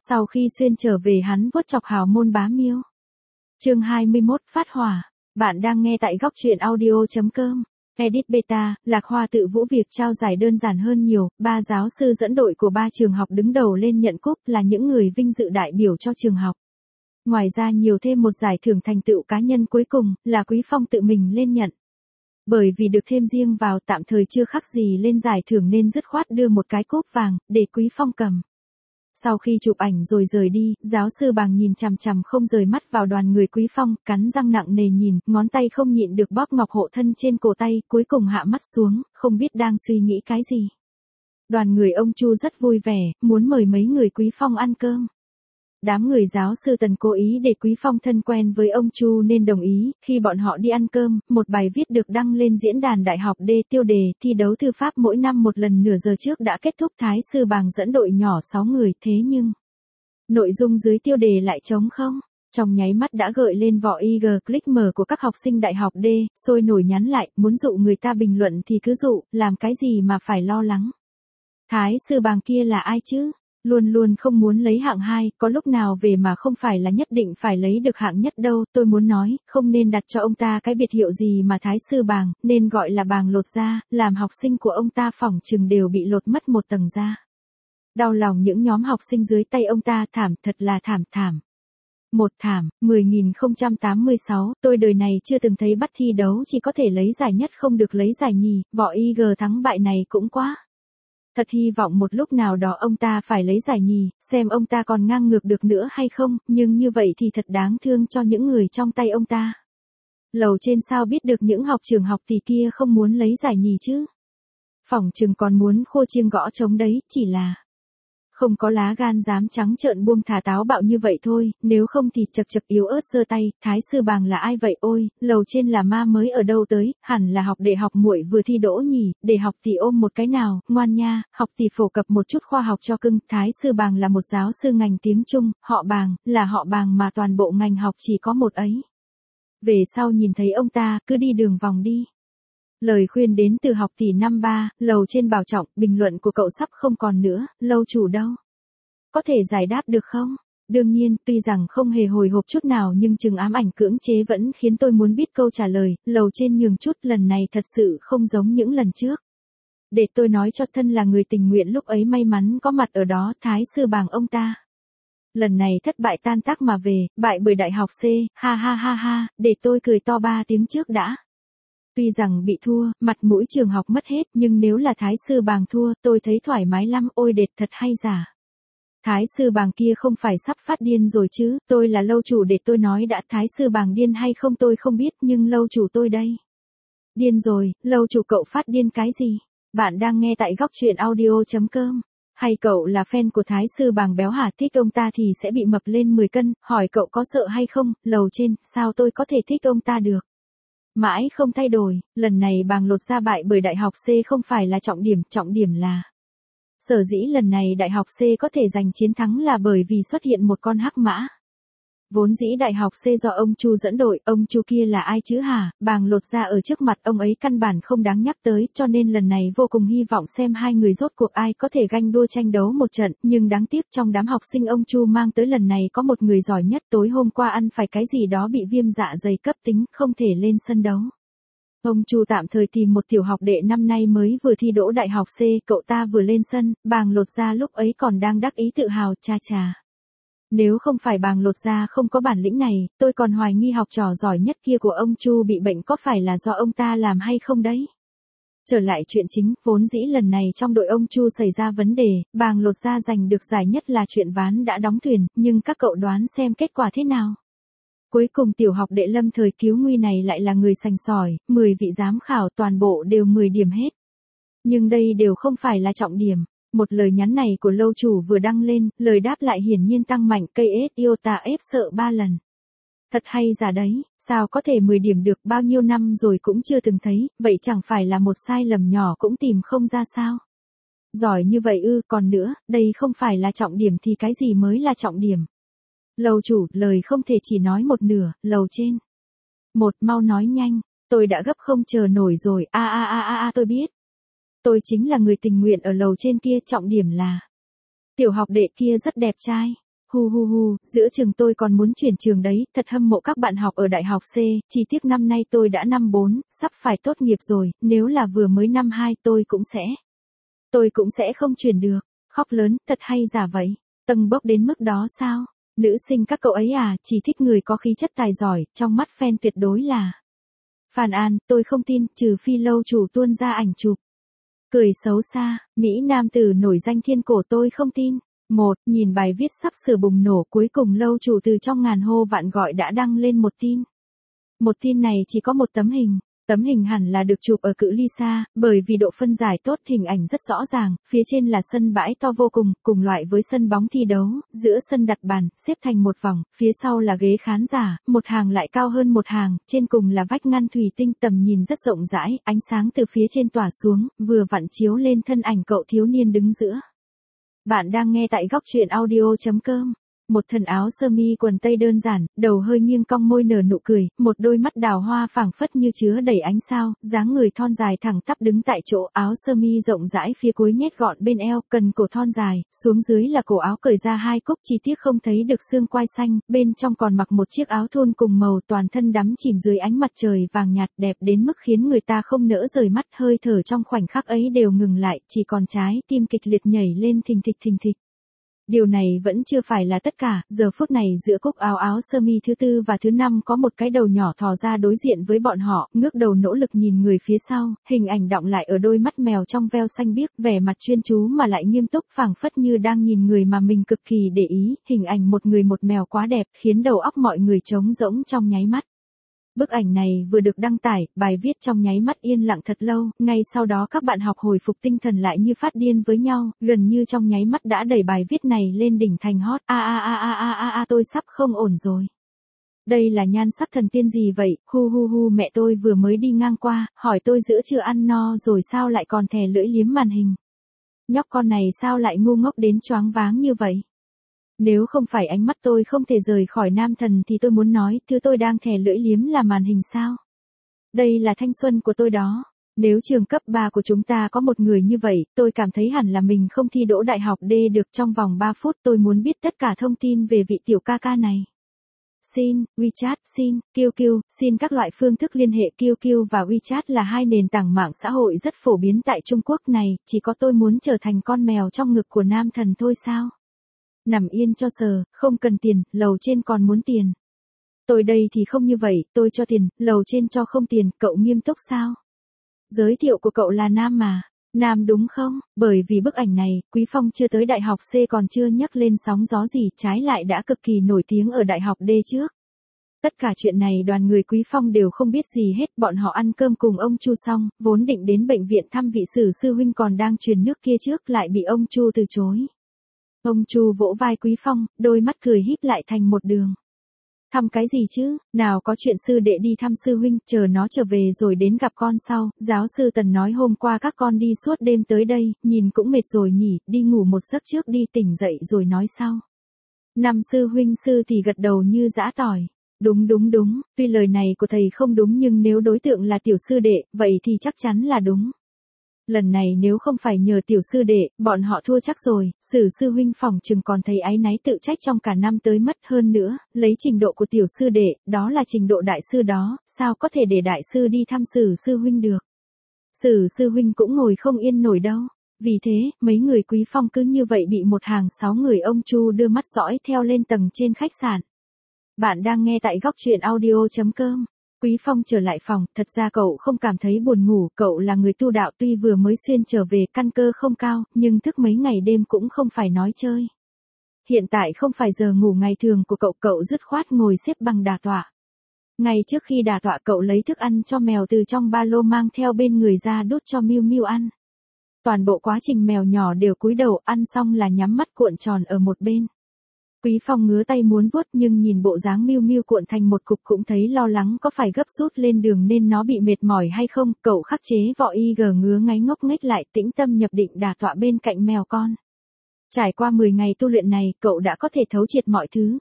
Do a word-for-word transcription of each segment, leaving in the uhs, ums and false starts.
Sau khi xuyên trở về hắn vuốt chọc hào môn bá miêu. Chương hai mươi mốt phát hỏa. Bạn đang nghe tại góc truyện audio.com. Edit Beta, Lạc Hoa tự vũ việc trao giải đơn giản hơn nhiều, ba giáo sư dẫn đội của ba trường học đứng đầu lên nhận cúp là những người vinh dự đại biểu cho trường học. Ngoài ra nhiều thêm một giải thưởng thành tựu cá nhân cuối cùng là Quý Phong tự mình lên nhận. Bởi vì được thêm riêng vào tạm thời chưa khắc gì lên giải thưởng nên dứt khoát đưa một cái cúp vàng để Quý Phong cầm. Sau khi chụp ảnh rồi rời đi, giáo sư Bàng nhìn chằm chằm không rời mắt vào đoàn người Quý Phong, cắn răng nặng nề nhìn, ngón tay không nhịn được bóp ngọc hộ thân trên cổ tay, cuối cùng hạ mắt xuống, không biết đang suy nghĩ cái gì. Đoàn người ông Chu rất vui vẻ, muốn mời mấy người Quý Phong ăn cơm. Đám người giáo sư Tần cố ý để Quý Phong thân quen với ông Chu nên đồng ý, khi bọn họ đi ăn cơm, một bài viết được đăng lên diễn đàn đại học D tiêu đề thi đấu thư pháp mỗi năm một lần nửa giờ trước đã kết thúc, Thái sư Bàng dẫn đội nhỏ sáu người, thế nhưng nội dung dưới tiêu đề lại trống không. Trong nháy mắt đã gợi lên vỏ i giê click mở của các học sinh đại học D, sôi nổi nhắn lại, muốn dụ người ta bình luận thì cứ dụ, làm cái gì mà phải lo lắng. Thái sư Bàng kia là ai chứ? Luôn luôn không muốn lấy hạng hai, có lúc nào về mà không phải là nhất định phải lấy được hạng nhất đâu, tôi muốn nói, không nên đặt cho ông ta cái biệt hiệu gì mà Thái sư Bàng, nên gọi là Bàng lột da, làm học sinh của ông ta phỏng chừng đều bị lột mất một tầng da. Đau lòng những nhóm học sinh dưới tay ông ta, thảm, thật là thảm thảm. Một thảm, mười nghìn không trăm tám mươi sáu, tôi đời này chưa từng thấy bắt thi đấu chỉ có thể lấy giải nhất không được lấy giải nhì, vỏ i giê thắng bại này cũng quá. Thật hy vọng một lúc nào đó ông ta phải lấy giải nhì, xem ông ta còn ngang ngược được nữa hay không, nhưng như vậy thì thật đáng thương cho những người trong tay ông ta. Lầu trên sao biết được những học trường học thì kia không muốn lấy giải nhì chứ. Phỏng chừng còn muốn khô chiêng gõ trống đấy, chỉ là không có lá gan dám trắng trợn buông thả táo bạo như vậy thôi, nếu không thì chật chật yếu ớt giơ tay, Thái sư Bàng là ai vậy ôi, lầu trên là ma mới ở đâu tới, hẳn là học để học muội vừa thi đỗ nhỉ, để học thì ôm một cái nào, ngoan nha, học thì phổ cập một chút khoa học cho cưng, Thái sư Bàng là một giáo sư ngành tiếng Trung, họ Bàng, là họ Bàng mà toàn bộ ngành học chỉ có một ấy. Về sau nhìn thấy ông ta, cứ đi đường vòng đi. Lời khuyên đến từ học tỷ năm ba, lầu trên bảo trọng, bình luận của cậu sắp không còn nữa, lâu chủ đâu. Có thể giải đáp được không? Đương nhiên, tuy rằng không hề hồi hộp chút nào nhưng chừng ám ảnh cưỡng chế vẫn khiến tôi muốn biết câu trả lời, lầu trên nhường chút, lần này thật sự không giống những lần trước. Để tôi nói cho thân là người tình nguyện lúc ấy may mắn có mặt ở đó, Thái sư Bàng ông ta. Lần này thất bại tan tác mà về, bại bởi đại học C, ha ha ha ha, để tôi cười to ba tiếng trước đã. Tuy rằng bị thua, mặt mũi trường học mất hết, nhưng nếu là Thái sư Bàng thua, tôi thấy thoải mái lắm, ôi đệt thật hay giả. Thái sư Bàng kia không phải sắp phát điên rồi chứ, tôi là lâu chủ để tôi nói đã, Thái sư Bàng điên hay không tôi không biết, nhưng lâu chủ tôi đây. Điên rồi, lâu chủ cậu phát điên cái gì? Bạn đang nghe tại góc truyện audio.com. Hay cậu là fan của Thái sư Bàng béo hả, thích ông ta thì sẽ bị mập lên mười cân, hỏi cậu có sợ hay không, lầu trên, sao tôi có thể thích ông ta được? Mãi không thay đổi, lần này Bàng lột da bại bởi đại học C không phải là trọng điểm, trọng điểm là sở dĩ lần này đại học C có thể giành chiến thắng là bởi vì xuất hiện một con hắc mã. Vốn dĩ đại học C do ông Chu dẫn đội, ông Chu kia là ai chứ hả, Bàng lột da ở trước mặt ông ấy căn bản không đáng nhắc tới, cho nên lần này vô cùng hy vọng xem hai người rốt cuộc ai có thể ganh đua tranh đấu một trận, nhưng đáng tiếc trong đám học sinh ông Chu mang tới lần này có một người giỏi nhất, tối hôm qua ăn phải cái gì đó bị viêm dạ dày cấp tính, không thể lên sân đấu. Ông Chu tạm thời tìm một tiểu học đệ năm nay mới vừa thi đỗ đại học C, cậu ta vừa lên sân, Bàng lột da lúc ấy còn đang đắc ý tự hào, cha chà. Nếu không phải Bàng lột da không có bản lĩnh này, tôi còn hoài nghi học trò giỏi nhất kia của ông Chu bị bệnh có phải là do ông ta làm hay không đấy. Trở lại chuyện chính, vốn dĩ lần này trong đội ông Chu xảy ra vấn đề, Bàng lột da giành được giải nhất là chuyện ván đã đóng thuyền, nhưng các cậu đoán xem kết quả thế nào. Cuối cùng tiểu học đệ lâm thời cứu nguy này lại là người sành sỏi, mười vị giám khảo toàn bộ đều mười điểm hết. Nhưng đây đều không phải là trọng điểm. Một lời nhắn này của lâu chủ vừa đăng lên, lời đáp lại hiển nhiên tăng mạnh, cây ết iota ép sợ ba lần. Thật hay giả đấy, sao có thể mười điểm được, bao nhiêu năm rồi cũng chưa từng thấy, vậy chẳng phải là một sai lầm nhỏ cũng tìm không ra sao. Giỏi như vậy ư, còn nữa, đây không phải là trọng điểm thì cái gì mới là trọng điểm. Lầu chủ, lời không thể chỉ nói một nửa, lầu trên. Một, mau nói nhanh, tôi đã gấp không chờ nổi rồi, a a a a a tôi biết. Tôi chính là người tình nguyện ở lầu trên kia, trọng điểm là tiểu học đệ kia rất đẹp trai. hu hu hu, giữa trường tôi còn muốn chuyển trường đấy, thật hâm mộ các bạn học ở đại học C, chỉ tiếc năm nay tôi đã năm bốn, sắp phải tốt nghiệp rồi, nếu là vừa mới năm hai tôi cũng sẽ. Tôi cũng sẽ không chuyển được, khóc lớn, thật hay giả vậy, tâng bốc đến mức đó sao? Nữ sinh các cậu ấy à, chỉ thích người có khí chất tài giỏi, trong mắt fan tuyệt đối là. Phan An, tôi không tin, trừ phi lâu chủ tuôn ra ảnh chụp. Cười xấu xa, Mỹ nam tử nổi danh thiên cổ tôi không tin. Một, nhìn bài viết sắp sửa bùng nổ cuối cùng lâu chủ từ trong ngàn hô vạn gọi đã đăng lên một tin. Một tin này chỉ có một tấm hình. Tấm hình hẳn là được chụp ở cự ly xa, bởi vì độ phân giải tốt hình ảnh rất rõ ràng, phía trên là sân bãi to vô cùng, cùng loại với sân bóng thi đấu, giữa sân đặt bàn, xếp thành một vòng, phía sau là ghế khán giả, một hàng lại cao hơn một hàng, trên cùng là vách ngăn thủy tinh tầm nhìn rất rộng rãi, ánh sáng từ phía trên tỏa xuống, vừa vặn chiếu lên thân ảnh cậu thiếu niên đứng giữa. Bạn đang nghe tại góc truyện audio chấm com. Một thân áo sơ mi quần tây đơn giản, đầu hơi nghiêng cong môi nở nụ cười, một đôi mắt đào hoa phảng phất như chứa đầy ánh sao, dáng người thon dài thẳng tắp đứng tại chỗ, áo sơ mi rộng rãi phía cuối nhét gọn bên eo, cần cổ thon dài, xuống dưới là cổ áo cởi ra hai cúc, chi tiết không thấy được xương quai xanh, bên trong còn mặc một chiếc áo thun cùng màu, toàn thân đắm chìm dưới ánh mặt trời vàng nhạt đẹp đến mức khiến người ta không nỡ rời mắt, hơi thở trong khoảnh khắc ấy đều ngừng lại, chỉ còn trái tim kịch liệt nhảy lên thình thịch thình thịch. Điều này vẫn chưa phải là tất cả, giờ phút này giữa cúc áo áo sơ mi thứ tư và thứ năm có một cái đầu nhỏ thò ra đối diện với bọn họ, ngước đầu nỗ lực nhìn người phía sau, hình ảnh đọng lại ở đôi mắt mèo trong veo xanh biếc, vẻ mặt chuyên chú mà lại nghiêm túc phảng phất như đang nhìn người mà mình cực kỳ để ý, hình ảnh một người một mèo quá đẹp, khiến đầu óc mọi người trống rỗng trong nháy mắt. Bức ảnh này vừa được đăng tải, bài viết trong nháy mắt yên lặng thật lâu, ngay sau đó các bạn học hồi phục tinh thần lại như phát điên với nhau, gần như trong nháy mắt đã đẩy bài viết này lên đỉnh thành hot, a a a a a a a tôi sắp không ổn rồi. Đây là nhan sắc thần tiên gì vậy, hu hu hu mẹ tôi vừa mới đi ngang qua, hỏi tôi giữa trưa ăn no rồi sao lại còn thè lưỡi liếm màn hình. Nhóc con này sao lại ngu ngốc đến choáng váng như vậy. Nếu không phải ánh mắt tôi không thể rời khỏi nam thần thì tôi muốn nói, thứ tôi đang thè lưỡi liếm là màn hình sao? Đây là thanh xuân của tôi đó. Nếu trường cấp ba của chúng ta có một người như vậy, tôi cảm thấy hẳn là mình không thi đỗ đại học D được trong vòng ba phút. Tôi muốn biết tất cả thông tin về vị tiểu ca ca này. Xin, WeChat, xin, quy quy, xin các loại phương thức liên hệ quy quy và WeChat là hai nền tảng mạng xã hội rất phổ biến tại Trung Quốc này, chỉ có tôi muốn trở thành con mèo trong ngực của nam thần thôi sao? Nằm yên cho sờ, không cần tiền, lầu trên còn muốn tiền. Tôi đây thì không như vậy, tôi cho tiền, lầu trên cho không tiền, cậu nghiêm túc sao? Giới thiệu của cậu là nam mà. Nam đúng không? Bởi vì bức ảnh này, Quý Phong chưa tới đại học C còn chưa nhắc lên sóng gió gì, trái lại đã cực kỳ nổi tiếng ở đại học D trước. Tất cả chuyện này đoàn người Quý Phong đều không biết gì hết, bọn họ ăn cơm cùng ông Chu xong, vốn định đến bệnh viện thăm vị sử sư huynh còn đang truyền nước kia trước lại bị ông Chu từ chối. Ông Chu vỗ vai Quý Phong, đôi mắt cười híp lại thành một đường. Thăm cái gì chứ, nào có chuyện sư đệ đi thăm sư huynh, chờ nó trở về rồi đến gặp con sau, giáo sư Tần nói hôm qua các con đi suốt đêm tới đây, nhìn cũng mệt rồi nhỉ, đi ngủ một giấc trước đi tỉnh dậy rồi nói sau. Năm sư huynh sư thì gật đầu như giã tỏi. Đúng đúng đúng, tuy lời này của thầy không đúng nhưng nếu đối tượng là tiểu sư đệ, vậy thì chắc chắn là đúng. Lần này nếu không phải nhờ tiểu sư đệ, bọn họ thua chắc rồi, sử sư huynh phòng chừng còn thấy áy náy tự trách trong cả năm tới mất hơn nữa, lấy trình độ của tiểu sư đệ, đó là trình độ đại sư đó, sao có thể để đại sư đi thăm sử sư huynh được. Sử sư huynh cũng ngồi không yên nổi đâu, vì thế, mấy người Quý Phong cứ như vậy bị một hàng sáu người ông Chu đưa mắt dõi theo lên tầng trên khách sạn. Bạn đang nghe tại góc truyện audio chấm com. Quý Phong trở lại phòng, thật ra cậu không cảm thấy buồn ngủ, cậu là người tu đạo tuy vừa mới xuyên trở về căn cơ không cao, nhưng thức mấy ngày đêm cũng không phải nói chơi. Hiện tại không phải giờ ngủ ngày thường của cậu, cậu dứt khoát ngồi xếp bằng đả tọa. Ngay trước khi đả tọa cậu lấy thức ăn cho mèo từ trong ba lô mang theo bên người ra đút cho Miu Miu ăn. Toàn bộ quá trình mèo nhỏ đều cúi đầu ăn xong là nhắm mắt cuộn tròn ở một bên. Quý Phong ngứa tay muốn vuốt nhưng nhìn bộ dáng Miu Miu cuộn thành một cục cũng thấy lo lắng có phải gấp rút lên đường nên nó bị mệt mỏi hay không, cậu khắc chế vọ y gờ ngứa ngáy ngốc nghếch lại tĩnh tâm nhập định đả tọa bên cạnh mèo con. Trải qua mười ngày tu luyện này, cậu đã có thể thấu triệt mọi thứ.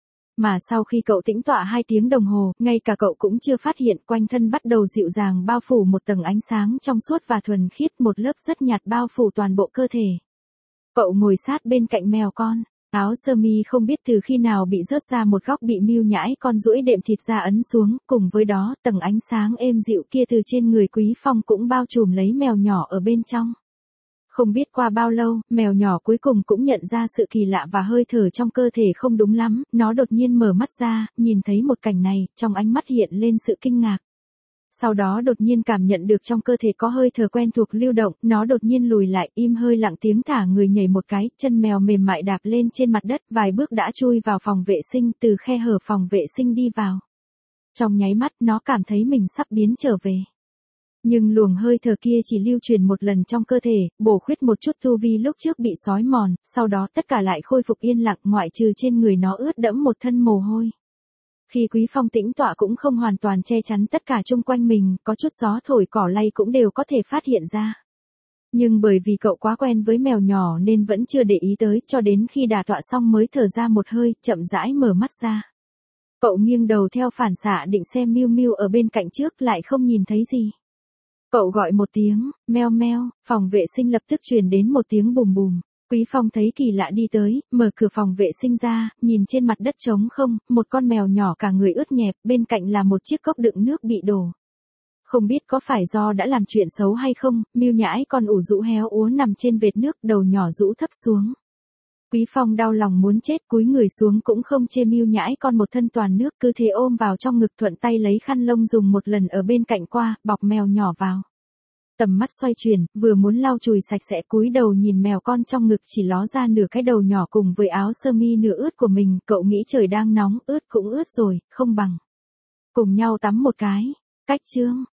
Mà sau khi cậu tĩnh tọa hai tiếng đồng hồ, ngay cả cậu cũng chưa phát hiện quanh thân bắt đầu dịu dàng bao phủ một tầng ánh sáng trong suốt và thuần khiết, một lớp rất nhạt bao phủ toàn bộ cơ thể. Cậu ngồi sát bên cạnh mèo con. Áo sơ mi không biết từ khi nào bị rớt ra một góc bị Mưu Nhãi con duỗi đệm thịt ra ấn xuống, cùng với đó tầng ánh sáng êm dịu kia từ trên người Quý Phong cũng bao trùm lấy mèo nhỏ ở bên trong. Không biết qua bao lâu, mèo nhỏ cuối cùng cũng nhận ra sự kỳ lạ và hơi thở trong cơ thể không đúng lắm, nó đột nhiên mở mắt ra, nhìn thấy một cảnh này, trong ánh mắt hiện lên sự kinh ngạc. Sau đó đột nhiên cảm nhận được trong cơ thể có hơi thở quen thuộc lưu động, nó đột nhiên lùi lại, im hơi lặng tiếng thả người nhảy một cái, chân mèo mềm mại đạp lên trên mặt đất, vài bước đã chui vào phòng vệ sinh, từ khe hở phòng vệ sinh đi vào. Trong nháy mắt, nó cảm thấy mình sắp biến trở về. Nhưng luồng hơi thở kia chỉ lưu truyền một lần trong cơ thể, bổ khuyết một chút tu vi lúc trước bị xói mòn, sau đó tất cả lại khôi phục yên lặng ngoại trừ trên người nó ướt đẫm một thân mồ hôi. Khi Quý Phong tĩnh tọa cũng không hoàn toàn che chắn tất cả chung quanh mình, có chút gió thổi cỏ lay cũng đều có thể phát hiện ra. Nhưng bởi vì cậu quá quen với mèo nhỏ nên vẫn chưa để ý tới, cho đến khi đả tọa xong mới thở ra một hơi, chậm rãi mở mắt ra. Cậu nghiêng đầu theo phản xạ định xem Miu Miu ở bên cạnh trước, lại không nhìn thấy gì. Cậu gọi một tiếng, meo meo, phòng vệ sinh lập tức truyền đến một tiếng bùm bùm. Quý Phong thấy kỳ lạ đi tới, mở cửa phòng vệ sinh ra, nhìn trên mặt đất trống không, một con mèo nhỏ cả người ướt nhẹp, bên cạnh là một chiếc cốc đựng nước bị đổ. Không biết có phải do đã làm chuyện xấu hay không, Miu Nhãi con ủ rũ héo úa nằm trên vệt nước, đầu nhỏ rũ thấp xuống. Quý Phong đau lòng muốn chết, cúi người xuống cũng không chê Miu Nhãi con một thân toàn nước, cứ thế ôm vào trong ngực, thuận tay lấy khăn lông dùng một lần ở bên cạnh qua, bọc mèo nhỏ vào. Tầm mắt xoay chuyển, vừa muốn lau chùi sạch sẽ, cúi đầu nhìn mèo con trong ngực chỉ ló ra nửa cái đầu nhỏ cùng với áo sơ mi nửa ướt của mình, cậu nghĩ trời đang nóng, ướt cũng ướt rồi, không bằng cùng nhau tắm một cái. Cách chương